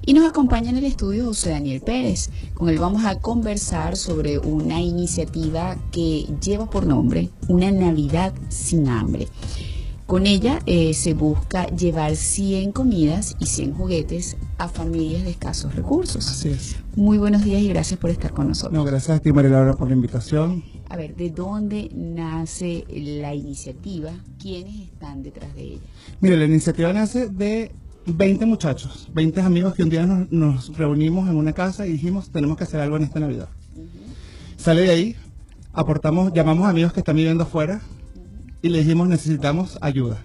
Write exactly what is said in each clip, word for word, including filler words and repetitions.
Y nos acompaña en el estudio José Daniel Pérez. Con él vamos a conversar sobre una iniciativa que lleva por nombre Una Navidad sin Hambre. Con ella eh, se busca llevar cien comidas y cien juguetes a familias de escasos recursos. Así es. Muy buenos días y gracias por estar con nosotros. No, gracias a ti, María Laura, por la invitación. A ver, ¿de dónde nace la iniciativa? ¿Quiénes están detrás de ella? Mire, la iniciativa nace de veinte muchachos, veinte amigos que un día nos, nos reunimos en una casa y dijimos, tenemos que hacer algo en esta Navidad. Uh-huh. Sale de ahí, aportamos, llamamos a amigos que están viviendo afuera, y le dijimos, necesitamos ayuda.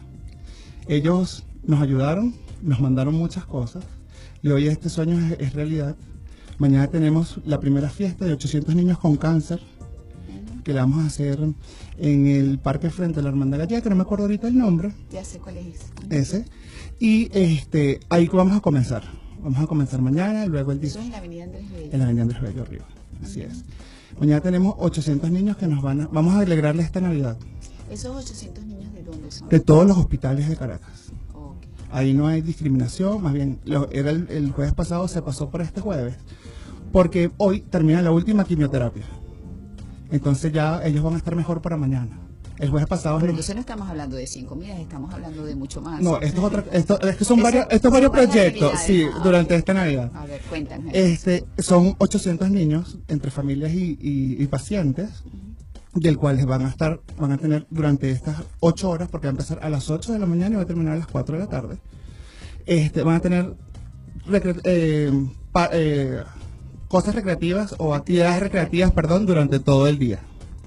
Ellos nos ayudaron, nos mandaron muchas cosas, y hoy este sueño es, es realidad. Mañana tenemos la primera fiesta de ochocientos niños con cáncer, que la vamos a hacer en el parque frente a la Hermandad Gallega, que no me acuerdo ahorita el nombre. Ya sé cuál es. Ese. Y este, ahí vamos a comenzar. Vamos a comenzar mañana, luego el día. Eso es en la avenida Andrés Bello. En la avenida Andrés Bello arriba, así es. Mañana tenemos ochocientos niños que nos van a, vamos a alegrarle esta Navidad. ¿Esos ochocientos niños de dónde son? De todos los hospitales de Caracas. Okay. Ahí no hay discriminación, más bien, lo, era el, el jueves pasado, se pasó por este jueves, porque hoy termina la última quimioterapia. Entonces ya ellos van a estar mejor para mañana. El jueves pasado... Pero entonces no estamos hablando de cien comidas, estamos hablando de mucho más. No, esto es otra, esto, es que son varios, estos varios proyectos, sí, ah, durante okay. esta Navidad. A ver, cuéntame. Este, son ochocientos niños entre familias y, y, y pacientes, uh-huh. del cuales van a estar, van a tener durante estas ocho horas, porque va a empezar a las ocho de la mañana y va a terminar a las cuatro de la tarde. Este, van a tener recre- eh, pa, eh, cosas recreativas o actividades recreativas, perdón, durante todo el día.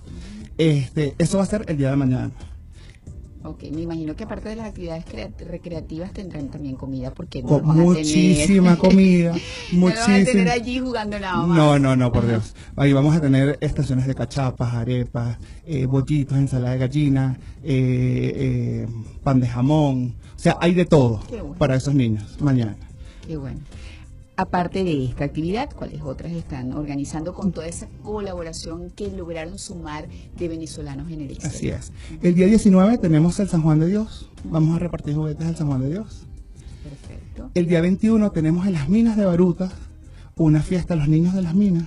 Este, eso va a ser el día de mañana. Ok, me imagino que aparte de las actividades recreativas tendrán también comida, porque no Con muchísima comida, muchísima. No van a tener allí jugando nada más. No, no, no, por Dios. Ahí vamos a tener estaciones de cachapas, arepas, eh, bollitos, ensalada de gallina, eh, eh, pan de jamón. O sea, hay de todo bueno. para esos niños mañana. Qué bueno. Aparte de esta actividad, ¿cuáles otras están organizando con toda esa colaboración que lograron sumar de venezolanos en el exterior? Así es. El día diecinueve tenemos el San Juan de Dios. Vamos a repartir juguetes al San Juan de Dios. Perfecto. El día veintiuno tenemos en las minas de Baruta una fiesta a los niños de las minas.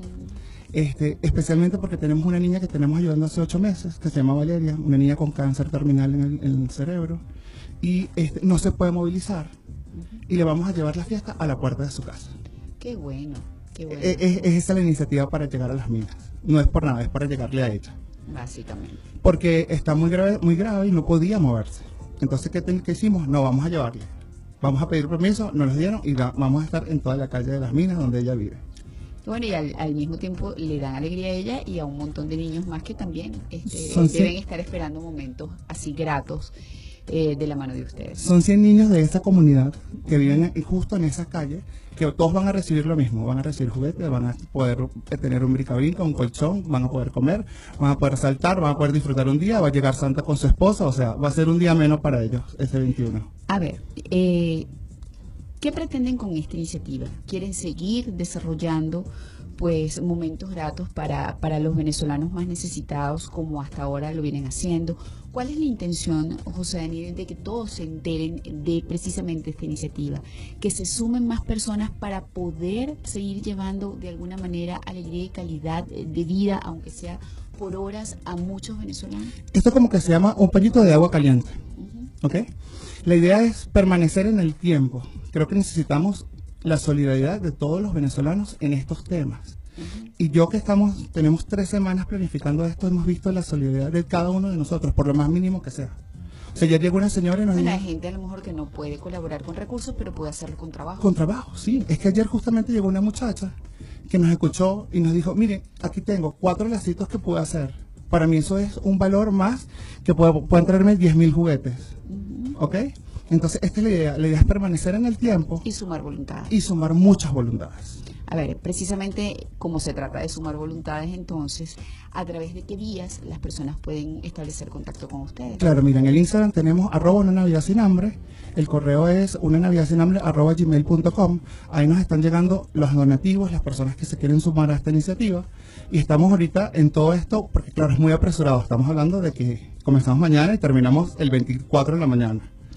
Este, especialmente porque tenemos una niña que tenemos ayudando hace ocho meses, que se llama Valeria, una niña con cáncer terminal en el, en el cerebro, y este, no se puede movilizar. Y le vamos a llevar la fiesta a la puerta de su casa. Qué bueno, qué bueno. Es, es, es esa la iniciativa para llegar a las minas. No es por nada, es para llegarle a ella. Básicamente. Porque está muy grave, muy grave y no podía moverse. Entonces, ¿qué, te, qué hicimos? No, vamos a llevarle. Vamos a pedir permiso, nos los dieron y la, vamos a estar en toda la calle de las minas donde ella vive. Bueno, y al, al mismo tiempo le dan alegría a ella y a un montón de niños más que también este, Son deben cien... estar esperando momentos así gratos. Eh, de la mano de ustedes. Son cien niños de esa comunidad que viven justo en esa calle, que todos van a recibir lo mismo, van a recibir juguetes, van a poder tener un brinca-brinca, un colchón, van a poder comer, van a poder saltar, van a poder disfrutar un día, va a llegar Santa con su esposa, o sea, va a ser un día menos para ellos, ese veintiuno. A ver, eh, ¿qué pretenden con esta iniciativa? ¿Quieren seguir desarrollando pues momentos gratos para, para los venezolanos más necesitados como hasta ahora lo vienen haciendo? ¿Cuál es la intención, José Daniel, de que todos se enteren de precisamente esta iniciativa? Que se sumen más personas para poder seguir llevando de alguna manera alegría y calidad de vida, aunque sea por horas, a muchos venezolanos. Esto como que se llama un pañito de agua caliente, uh-huh. ¿ok? La idea es permanecer en el tiempo. Creo que necesitamos la solidaridad de todos los venezolanos en estos temas. Uh-huh. Y yo que estamos, tenemos tres semanas planificando esto, hemos visto la solidaridad de cada uno de nosotros, por lo más mínimo que sea. O sea, ya llegó una señora y nos dijo... La gente a lo mejor que no puede colaborar con recursos, pero puede hacerlo con trabajo. Con trabajo, sí. Es que ayer justamente llegó una muchacha que nos escuchó y nos dijo, mire, aquí tengo cuatro lacitos que puedo hacer. Para mí eso es un valor más que puedo, pueden traerme diez mil juguetes. Uh-huh. ¿Ok? Entonces, esta es la idea. La idea es permanecer en el tiempo. Y sumar voluntades. Y sumar muchas voluntades. A ver, precisamente como se trata de sumar voluntades, entonces, ¿a través de qué vías las personas pueden establecer contacto con ustedes? Claro, mira, en el Instagram tenemos arroba una navidad sin hambre, el correo es una navidad sin hambre arroba gmail punto com, ahí nos están llegando los donativos, las personas que se quieren sumar a esta iniciativa, y estamos ahorita en todo esto, porque claro, es muy apresurado, estamos hablando de que comenzamos mañana y terminamos el veinticuatro de la mañana.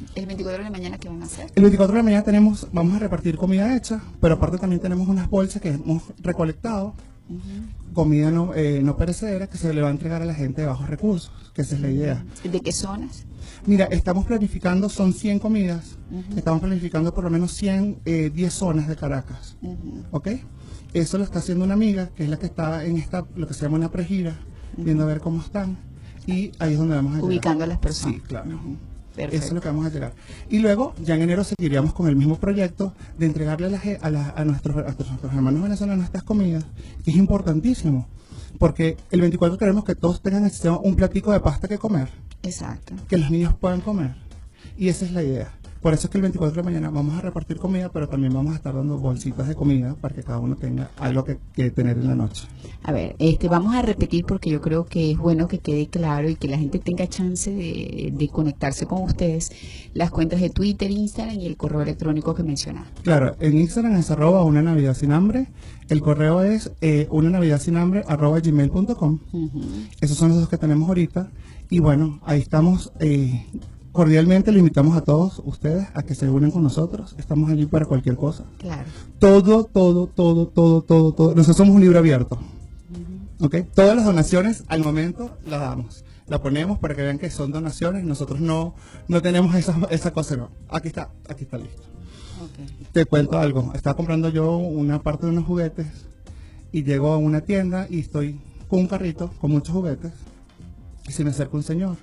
¿El veinticuatro de la mañana qué van a hacer? El veinticuatro de la mañana tenemos, vamos a repartir comida hecha, pero aparte también tenemos unas bolsas que hemos recolectado, uh-huh. comida no, eh, no perecedera, que se le va a entregar a la gente de bajos recursos, que esa es la idea. ¿De qué zonas? Mira, estamos planificando, son cien comidas, uh-huh. estamos planificando por lo menos cien, eh, diez zonas de Caracas, uh-huh. ¿ok? Eso lo está haciendo una amiga, que es la que está en esta, lo que se llama una pregira, uh-huh. viendo a ver cómo están, y ahí es donde vamos a llegar. Ubicando a las personas. Sí, claro. Uh-huh. Perfecto. Eso es lo que vamos a llegar. Y luego, ya en enero seguiríamos con el mismo proyecto de entregarle a, la, a, la, a, nuestros, a nuestros hermanos venezolanos estas comidas, que es importantísimo, porque el veinticuatro queremos que todos tengan un platico de pasta que comer. Exacto. Que los niños puedan comer. Y esa es la idea. Por eso es que el veinticuatro de la mañana vamos a repartir comida, pero también vamos a estar dando bolsitas de comida para que cada uno tenga algo que, que tener en la noche. A ver, este, vamos a repetir porque yo creo que es bueno que quede claro y que la gente tenga chance de, de conectarse con ustedes. Las cuentas de Twitter, Instagram y el correo electrónico que mencionaste. Claro, en Instagram es arroba una navidad sin hambre. El correo es eh, una navidad sin hambre arroba gmail punto com. Uh-huh. Esos son los dos que tenemos ahorita. Y bueno, ahí estamos. Eh, Cordialmente le invitamos a todos ustedes a que se unan con nosotros. Estamos allí para cualquier cosa. Claro. Todo, todo, todo, todo, todo, todo. Nosotros somos un libro abierto. Uh-huh. ¿Ok? Todas las donaciones al momento las damos. La ponemos para que vean que son donaciones. Nosotros no, no tenemos esa, esa cosa, no. Aquí está, aquí está listo. Okay. Te cuento algo. Estaba comprando yo una parte de unos juguetes y llego a una tienda y estoy con un carrito con muchos juguetes y se me acerca un señor.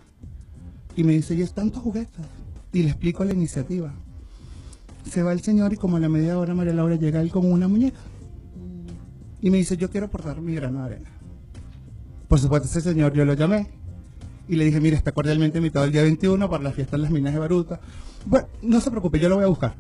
Y me dice, ¿y es tantos juguetes? Y le explico la iniciativa. Se va el señor y como a la media hora María Laura llega él con una muñeca. Y me dice, yo quiero aportar mi grano de arena. Por supuesto, ese señor yo lo llamé. Y le dije, mire, está cordialmente invitado el día veintiuno para la fiesta en las minas de Baruta. Bueno, no se preocupe, yo lo voy a buscar.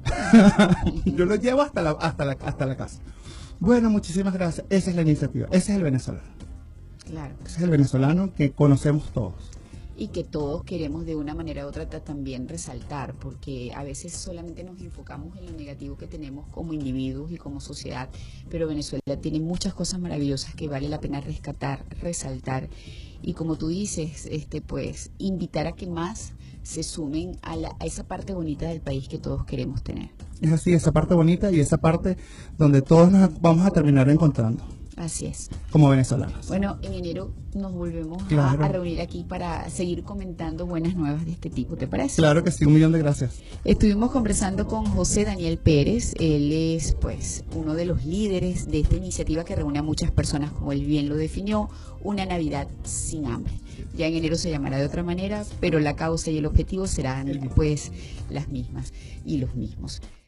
Yo lo llevo hasta la, hasta, la, hasta la casa. Bueno, muchísimas gracias. Esa es la iniciativa. Ese es el venezolano. Claro. Ese es el venezolano que conocemos todos. Y que todos queremos de una manera u otra también resaltar, porque a veces solamente nos enfocamos en lo negativo que tenemos como individuos y como sociedad, pero Venezuela tiene muchas cosas maravillosas que vale la pena rescatar, resaltar, y como tú dices, este pues invitar a que más se sumen a, la, a esa parte bonita del país que todos queremos tener. Es así, esa parte bonita y esa parte donde todos nos vamos a terminar encontrando. Así es. Como venezolanos. Bueno, en enero nos volvemos claro. a, a reunir aquí para seguir comentando buenas nuevas de este tipo, ¿te parece? Claro que sí, un millón de gracias. Estuvimos conversando con José Daniel Pérez. Él es, pues, uno de los líderes de esta iniciativa que reúne a muchas personas, como él bien lo definió, una Navidad sin hambre. Ya en enero se llamará de otra manera, pero la causa y el objetivo serán, pues, las mismas y los mismos.